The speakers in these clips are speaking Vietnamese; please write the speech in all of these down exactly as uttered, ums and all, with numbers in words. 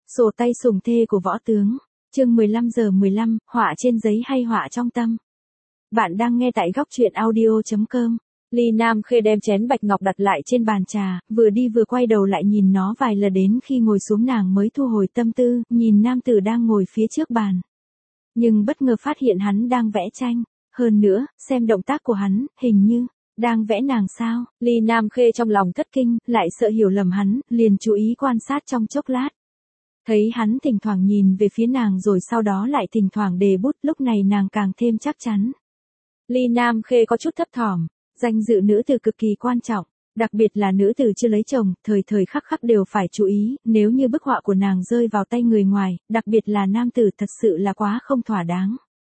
Sổ tay sủng thê của võ tướng, chương mười lăm giờ mười lăm, họa trên giấy hay họa trong tâm. Bạn đang nghe tại góc truyện audio chấm com. Ly Nam Khê đem chén bạch ngọc đặt lại trên bàn trà, vừa đi vừa quay đầu lại nhìn nó vài lần, đến khi ngồi xuống nàng mới thu hồi tâm tư, nhìn nam tử đang ngồi phía trước bàn. Nhưng bất ngờ phát hiện hắn đang vẽ tranh, hơn nữa, xem động tác của hắn, hình như đang vẽ nàng sao. Ly Nam Khê trong lòng thất kinh, lại sợ hiểu lầm hắn, liền chú ý quan sát trong chốc lát. Thấy hắn thỉnh thoảng nhìn về phía nàng rồi sau đó lại thỉnh thoảng đề bút, lúc này nàng càng thêm chắc chắn. Ly Nam Khê có chút thấp thỏm, danh dự nữ tử cực kỳ quan trọng, đặc biệt là nữ tử chưa lấy chồng, thời thời khắc khắc đều phải chú ý, nếu như bức họa của nàng rơi vào tay người ngoài, đặc biệt là nam tử, thật sự là quá không thỏa đáng.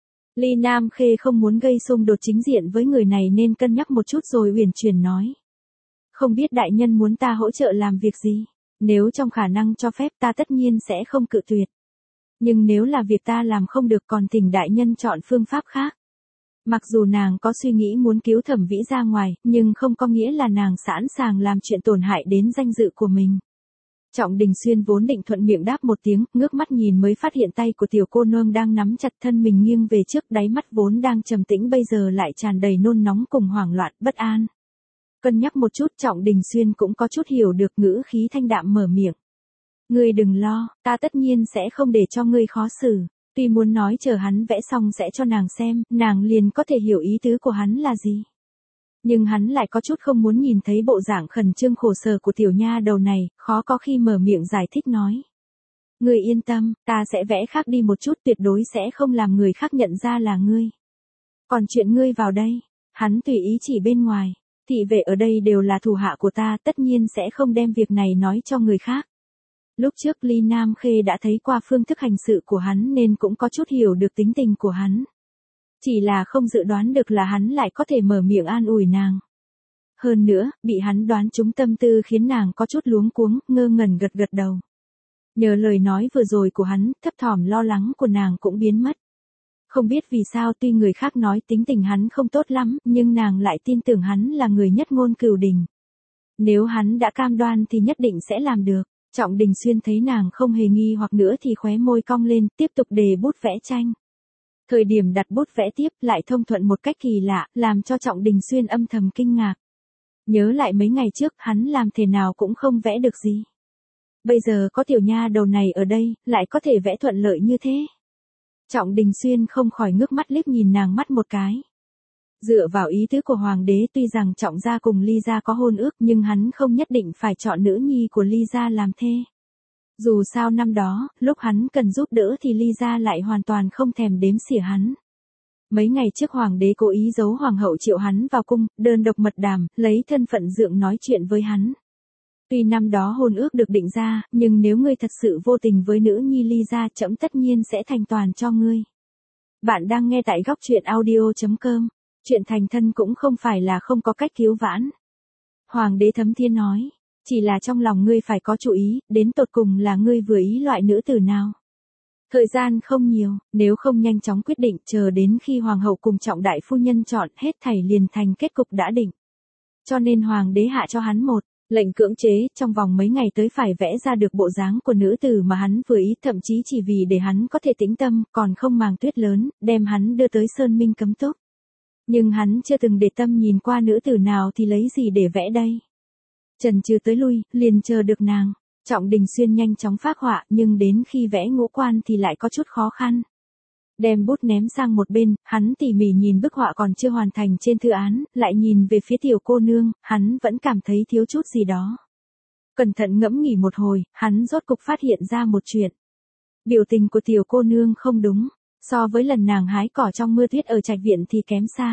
Ly Nam Khê không muốn gây xung đột chính diện với người này nên cân nhắc một chút rồi uyển chuyển nói. Không biết đại nhân muốn ta hỗ trợ làm việc gì? Nếu trong khả năng cho phép ta tất nhiên sẽ không cự tuyệt. Nhưng nếu là việc ta làm không được còn thỉnh đại nhân chọn phương pháp khác. Mặc dù nàng có suy nghĩ muốn cứu Thẩm Vĩ ra ngoài, nhưng không có nghĩa là nàng sẵn sàng làm chuyện tổn hại đến danh dự của mình. Trọng Đình Xuyên vốn định thuận miệng đáp một tiếng, ngước mắt nhìn mới phát hiện tay của tiểu cô nương đang nắm chặt thân mình nghiêng về trước, đáy mắt vốn đang trầm tĩnh bây giờ lại tràn đầy nôn nóng cùng hoảng loạn, bất an. Cân nhắc một chút, Trọng Đình Xuyên cũng có chút hiểu được, ngữ khí thanh đạm mở miệng. Ngươi đừng lo, ta tất nhiên sẽ không để cho ngươi khó xử. Tuy muốn nói chờ hắn vẽ xong sẽ cho nàng xem, nàng liền có thể hiểu ý tứ của hắn là gì. Nhưng hắn lại có chút không muốn nhìn thấy bộ dạng khẩn trương khổ sở của tiểu nha đầu này, khó có khi mở miệng giải thích nói. Ngươi yên tâm, ta sẽ vẽ khác đi một chút, tuyệt đối sẽ không làm người khác nhận ra là ngươi. Còn chuyện ngươi vào đây, hắn tùy ý chỉ bên ngoài. Thị vệ ở đây đều là thủ hạ của ta, tất nhiên sẽ không đem việc này nói cho người khác. Lúc trước Ly Nam Khê đã thấy qua phương thức hành sự của hắn nên cũng có chút hiểu được tính tình của hắn. Chỉ là không dự đoán được là hắn lại có thể mở miệng an ủi nàng. Hơn nữa, bị hắn đoán trúng tâm tư khiến nàng có chút luống cuống, ngơ ngẩn gật gật đầu. Nhờ lời nói vừa rồi của hắn, thấp thỏm lo lắng của nàng cũng biến mất. Không biết vì sao tuy người khác nói tính tình hắn không tốt lắm, nhưng nàng lại tin tưởng hắn là người nhất ngôn cửu đình. Nếu hắn đã cam đoan thì nhất định sẽ làm được. Trọng Đình Xuyên thấy nàng không hề nghi hoặc nữa thì khóe môi cong lên, tiếp tục đề bút vẽ tranh. Thời điểm đặt bút vẽ tiếp lại thông thuận một cách kỳ lạ, làm cho Trọng Đình Xuyên âm thầm kinh ngạc. Nhớ lại mấy ngày trước hắn làm thế nào cũng không vẽ được gì. Bây giờ có tiểu nha đầu này ở đây, lại có thể vẽ thuận lợi như thế. Trọng Đình Xuyên không khỏi ngước mắt liếc nhìn nàng mắt một cái. Dựa vào ý tứ của hoàng đế, tuy rằng Trọng gia cùng Ly gia có hôn ước nhưng hắn không nhất định phải chọn nữ nhi của Ly gia làm thê. Dù sao năm đó, lúc hắn cần giúp đỡ thì Ly gia lại hoàn toàn không thèm đếm xỉa hắn. Mấy ngày trước hoàng đế cố ý giấu hoàng hậu triệu hắn vào cung, đơn độc mật đàm, lấy thân phận dượng nói chuyện với hắn. Tuy năm đó hôn ước được định ra, nhưng nếu ngươi thật sự vô tình với nữ nhi Ly gia, trẫm tất nhiên sẽ thành toàn cho ngươi. Bạn đang nghe tại góc truyện audio chấm com. Chuyện thành thân cũng không phải là không có cách cứu vãn. Hoàng đế Thấm Thiên nói, chỉ là trong lòng ngươi phải có chú ý, đến tột cùng là ngươi vừa ý loại nữ tử nào. Thời gian không nhiều, nếu không nhanh chóng quyết định, chờ đến khi hoàng hậu cùng Trọng đại phu nhân chọn hết thảy liền thành kết cục đã định. Cho nên hoàng đế hạ cho hắn một lệnh cưỡng chế, trong vòng mấy ngày tới phải vẽ ra được bộ dáng của nữ tử mà hắn vừa ý, thậm chí chỉ vì để hắn có thể tĩnh tâm, còn không màng tuyết lớn, đem hắn đưa tới Sơn Minh cấm túc. Nhưng hắn chưa từng để tâm nhìn qua nữ tử nào thì lấy gì để vẽ đây. Chần chừ tới lui, liền chờ được nàng. Trọng Đình Xuyên nhanh chóng phác họa, nhưng đến khi vẽ ngũ quan thì lại có chút khó khăn. Đem bút ném sang một bên, hắn tỉ mỉ nhìn bức họa còn chưa hoàn thành trên thư án, lại nhìn về phía tiểu cô nương, hắn vẫn cảm thấy thiếu chút gì đó. Cẩn thận ngẫm nghĩ một hồi, hắn rốt cục phát hiện ra một chuyện. Biểu tình của tiểu cô nương không đúng. So với lần nàng hái cỏ trong mưa tuyết ở trạch viện thì kém xa.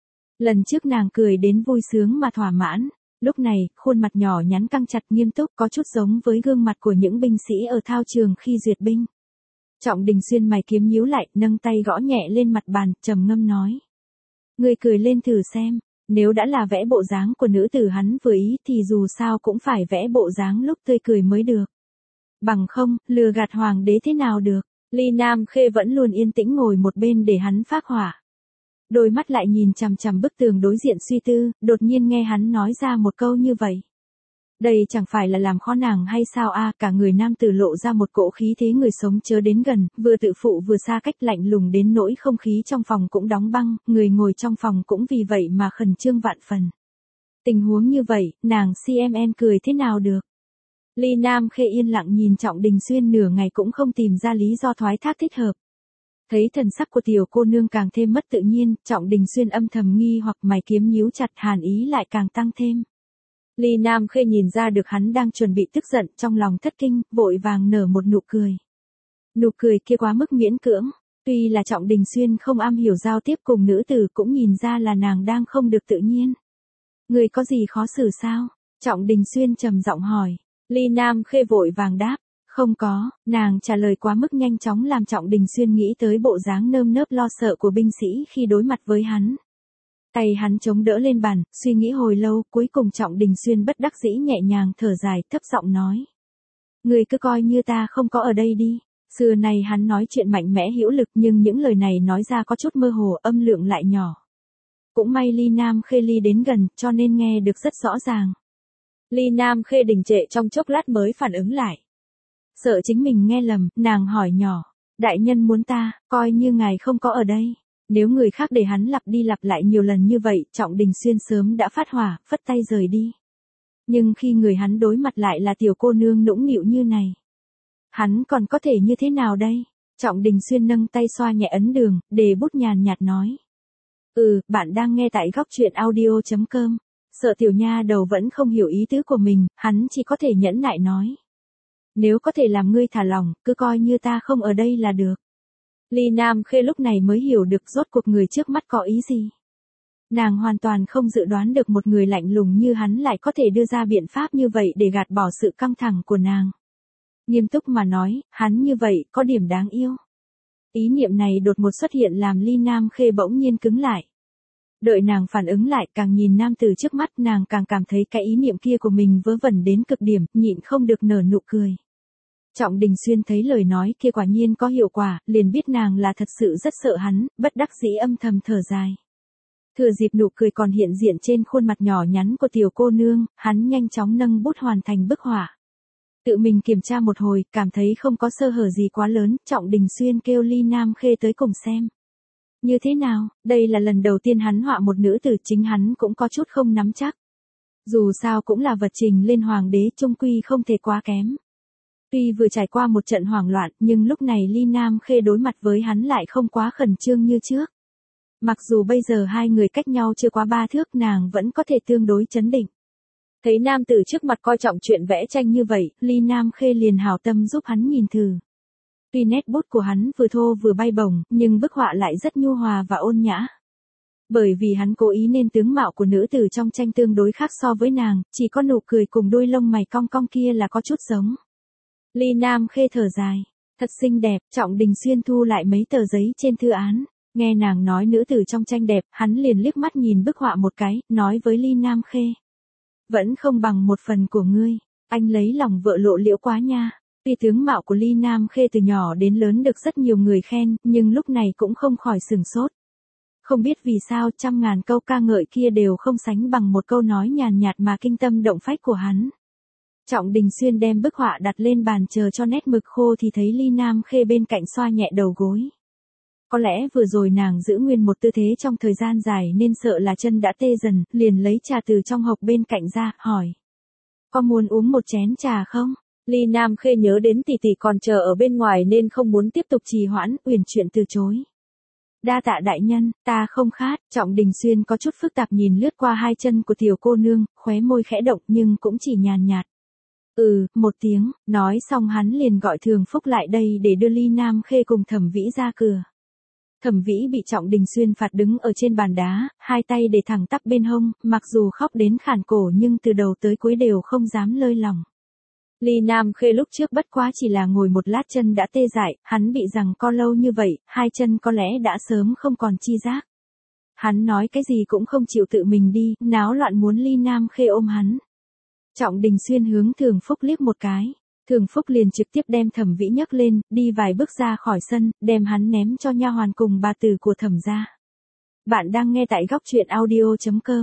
Lần trước nàng cười đến vui sướng mà thỏa mãn, lúc này, khuôn mặt nhỏ nhắn căng chặt nghiêm túc, có chút giống với gương mặt của những binh sĩ ở thao trường khi duyệt binh. Trọng Đình Xuyên mày kiếm nhíu lại, nâng tay gõ nhẹ lên mặt bàn, trầm ngâm nói. Ngươi cười lên thử xem, nếu đã là vẽ bộ dáng của nữ tử hắn vừa ý thì dù sao cũng phải vẽ bộ dáng lúc tươi cười mới được. Bằng không, lừa gạt hoàng đế thế nào được. Ly Nam Khê vẫn luôn yên tĩnh ngồi một bên để hắn phác họa. Đôi mắt lại nhìn chằm chằm bức tường đối diện suy tư, đột nhiên nghe hắn nói ra một câu như vậy. Đây chẳng phải là làm khó nàng hay sao a? Cả người nam tử lộ ra một cỗ khí thế người sống chớ đến gần, vừa tự phụ vừa xa cách lạnh lùng đến nỗi không khí trong phòng cũng đóng băng, người ngồi trong phòng cũng vì vậy mà khẩn trương vạn phần. Tình huống như vậy, nàng xê em en cười thế nào được? Ly Nam Khê yên lặng nhìn Trọng Đình Xuyên nửa ngày cũng không tìm ra lý do thoái thác thích hợp. Thấy thần sắc của tiểu cô nương càng thêm mất tự nhiên, Trọng Đình Xuyên âm thầm nghi hoặc mày kiếm nhíu chặt, hàn ý lại càng tăng thêm. Ly Nam Khê nhìn ra được hắn đang chuẩn bị tức giận, trong lòng thất kinh, vội vàng nở một nụ cười. Nụ cười kia quá mức miễn cưỡng, tuy là Trọng Đình Xuyên không am hiểu giao tiếp cùng nữ tử cũng nhìn ra là nàng đang không được tự nhiên. Người có gì khó xử sao? Trọng Đình Xuyên trầm giọng hỏi. Ly Nam Khê vội vàng đáp. Không có, nàng trả lời quá mức nhanh chóng làm Trọng Đình Xuyên nghĩ tới bộ dáng nơm nớp lo sợ của binh sĩ khi đối mặt với hắn. Tay hắn chống đỡ lên bàn, suy nghĩ hồi lâu, cuối cùng Trọng Đình Xuyên bất đắc dĩ nhẹ nhàng thở dài, thấp giọng nói. Người cứ coi như ta không có ở đây đi. Xưa này hắn nói chuyện mạnh mẽ hữu lực nhưng những lời này nói ra có chút mơ hồ, âm lượng lại nhỏ. Cũng may Ly Nam Khê ly đến gần, cho nên nghe được rất rõ ràng. Ly Nam Khê đình trệ trong chốc lát mới phản ứng lại. Sợ chính mình nghe lầm, nàng hỏi nhỏ. Đại nhân muốn ta, coi như ngài không có ở đây. Nếu người khác để hắn lặp đi lặp lại nhiều lần như vậy, Trọng Đình Xuyên sớm đã phát hỏa, phất tay rời đi. Nhưng khi người hắn đối mặt lại là tiểu cô nương nũng nịu như này. Hắn còn có thể như thế nào đây? Trọng Đình Xuyên nâng tay xoa nhẹ ấn đường, đề bút nhàn nhạt nói. Ừ, bạn đang nghe tại góc truyện audio chấm com. Sợ tiểu nha đầu vẫn không hiểu ý tứ của mình, hắn chỉ có thể nhẫn nại nói. Nếu có thể làm ngươi thả lòng, cứ coi như ta không ở đây là được. Ly Nam Khê lúc này mới hiểu được rốt cuộc người trước mắt có ý gì. Nàng hoàn toàn không dự đoán được một người lạnh lùng như hắn lại có thể đưa ra biện pháp như vậy để gạt bỏ sự căng thẳng của nàng. Nghiêm túc mà nói, hắn như vậy có điểm đáng yêu. Ý niệm này đột ngột xuất hiện làm Ly Nam Khê bỗng nhiên cứng lại. Đợi nàng phản ứng lại, càng nhìn nam tử trước mắt nàng càng cảm thấy cái ý niệm kia của mình vớ vẩn đến cực điểm, nhịn không được nở nụ cười. Trọng Đình Xuyên thấy lời nói kia quả nhiên có hiệu quả, liền biết nàng là thật sự rất sợ hắn, bất đắc dĩ âm thầm thở dài. Thừa dịp nụ cười còn hiện diện trên khuôn mặt nhỏ nhắn của tiểu cô nương, hắn nhanh chóng nâng bút hoàn thành bức họa. Tự mình kiểm tra một hồi, cảm thấy không có sơ hở gì quá lớn, Trọng Đình Xuyên kêu Ly Nam Khê tới cùng xem. Như thế nào, đây là lần đầu tiên hắn họa một nữ tử, chính hắn cũng có chút không nắm chắc. Dù sao cũng là vật trình lên hoàng đế, chung quy không thể quá kém. Tuy vừa trải qua một trận hoảng loạn, nhưng lúc này Ly Nam Khê đối mặt với hắn lại không quá khẩn trương như trước. Mặc dù bây giờ hai người cách nhau chưa quá ba thước, nàng vẫn có thể tương đối chấn định. Thấy nam tử trước mặt coi trọng chuyện vẽ tranh như vậy, Ly Nam Khê liền hảo tâm giúp hắn nhìn thử. Tuy nét bút của hắn vừa thô vừa bay bổng, nhưng bức họa lại rất nhu hòa và ôn nhã. Bởi vì hắn cố ý nên tướng mạo của nữ tử trong tranh tương đối khác so với nàng, chỉ có nụ cười cùng đôi lông mày cong cong kia là có chút giống. Ly Nam Khê thở dài, thật xinh đẹp. Trọng Đình Xuyên thu lại mấy tờ giấy trên thư án, nghe nàng nói nữ tử trong tranh đẹp, hắn liền liếc mắt nhìn bức họa một cái, nói với Ly Nam Khê. Vẫn không bằng một phần của ngươi, anh lấy lòng vợ lộ liễu quá nha. Tuy tướng mạo của Ly Nam Khê từ nhỏ đến lớn được rất nhiều người khen, nhưng lúc này cũng không khỏi sửng sốt. Không biết vì sao trăm ngàn câu ca ngợi kia đều không sánh bằng một câu nói nhàn nhạt mà kinh tâm động phách của hắn. Trọng Đình Xuyên đem bức họa đặt lên bàn chờ cho nét mực khô thì thấy Ly Nam Khê bên cạnh xoa nhẹ đầu gối. Có lẽ vừa rồi nàng giữ nguyên một tư thế trong thời gian dài nên sợ là chân đã tê dần, liền lấy trà từ trong hộp bên cạnh ra, hỏi. Có muốn uống một chén trà không? Ly Nam Khê nhớ đến tỷ tỷ còn chờ ở bên ngoài nên không muốn tiếp tục trì hoãn, uyển chuyển từ chối. Đa tạ đại nhân, ta không khát. Trọng Đình Xuyên có chút phức tạp nhìn lướt qua hai chân của tiểu cô nương, khóe môi khẽ động nhưng cũng chỉ nhàn nhạt. Ừ, một tiếng, nói xong hắn liền gọi Thường Phúc lại đây để đưa Ly Nam Khê cùng Thẩm Vĩ ra cửa. Thẩm Vĩ bị Trọng Đình Xuyên phạt đứng ở trên bàn đá, hai tay để thẳng tắp bên hông, mặc dù khóc đến khản cổ nhưng từ đầu tới cuối đều không dám lơi lỏng. Ly Nam Khê lúc trước bất quá chỉ là ngồi một lát chân đã tê dại, hắn bị giằng co lâu như vậy, hai chân có lẽ đã sớm không còn chi giác. Hắn nói cái gì cũng không chịu tự mình đi, náo loạn muốn Ly Nam Khê ôm hắn. Trọng Đình Xuyên hướng Thường Phúc liếc một cái. Thường Phúc liền trực tiếp đem Thẩm Vĩ nhấc lên, đi vài bước ra khỏi sân, đem hắn ném cho nha hoàn cùng bà tử của Thẩm gia. Bạn đang nghe tại góc truyện audio chấm com.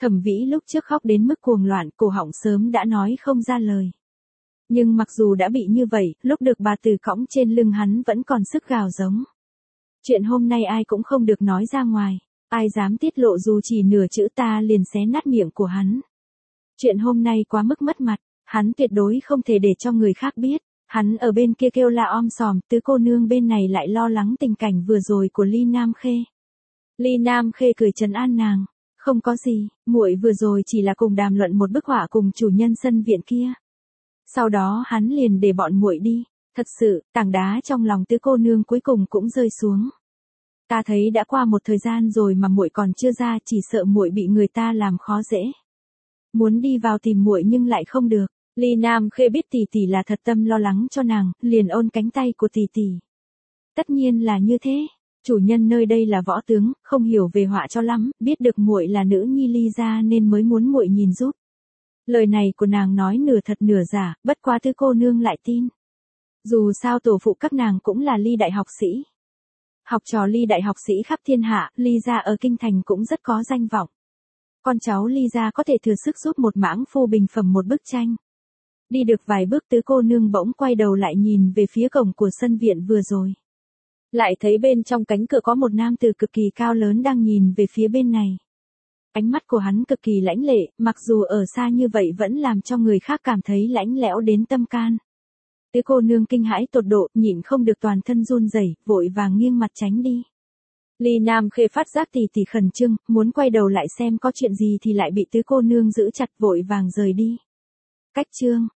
Thẩm Vĩ lúc trước khóc đến mức cuồng loạn, cổ họng sớm đã nói không ra lời. Nhưng mặc dù đã bị như vậy, lúc được bà Từ cõng trên lưng hắn vẫn còn sức gào giống. Chuyện hôm nay ai cũng không được nói ra ngoài, ai dám tiết lộ dù chỉ nửa chữ ta liền xé nát miệng của hắn. Chuyện hôm nay quá mức mất mặt, hắn tuyệt đối không thể để cho người khác biết. Hắn ở bên kia kêu la om sòm, tứ cô nương bên này lại lo lắng tình cảnh vừa rồi của Ly Nam Khê. Ly Nam Khê cười trấn an nàng, không có gì, muội vừa rồi chỉ là cùng đàm luận một bức họa cùng chủ nhân sân viện kia. Sau đó hắn liền để bọn muội đi, thật sự, tảng đá trong lòng tứ cô nương cuối cùng cũng rơi xuống. Ta thấy đã qua một thời gian rồi mà muội còn chưa ra, chỉ sợ muội bị người ta làm khó dễ. Muốn đi vào tìm muội nhưng lại không được. Ly Nam Khê biết tỷ tỷ là thật tâm lo lắng cho nàng, liền ôn cánh tay của tỷ tỷ. Tất nhiên là như thế, chủ nhân nơi đây là võ tướng, không hiểu về họa cho lắm, biết được muội là nữ nhi Ly gia nên mới muốn muội nhìn giúp. Lời này của nàng nói nửa thật nửa giả, bất quá tứ cô nương lại tin. Dù sao tổ phụ các nàng cũng là Ly đại học sĩ. Học trò Ly đại học sĩ khắp thiên hạ, Ly gia ở kinh thành cũng rất có danh vọng. Con cháu Ly gia có thể thừa sức giúp một mãng phu bình phẩm một bức tranh. Đi được vài bước tứ cô nương bỗng quay đầu lại nhìn về phía cổng của sân viện vừa rồi. Lại thấy bên trong cánh cửa có một nam tử cực kỳ cao lớn đang nhìn về phía bên này. Ánh mắt của hắn cực kỳ lãnh lệ, mặc dù ở xa như vậy vẫn làm cho người khác cảm thấy lãnh lẽo đến tâm can. Tứ cô nương kinh hãi tột độ, nhịn không được toàn thân run rẩy, vội vàng nghiêng mặt tránh đi. Ly Nam Khê phát giác tỷ tỷ khẩn trương, muốn quay đầu lại xem có chuyện gì thì lại bị tứ cô nương giữ chặt, vội vàng rời đi. Cách chương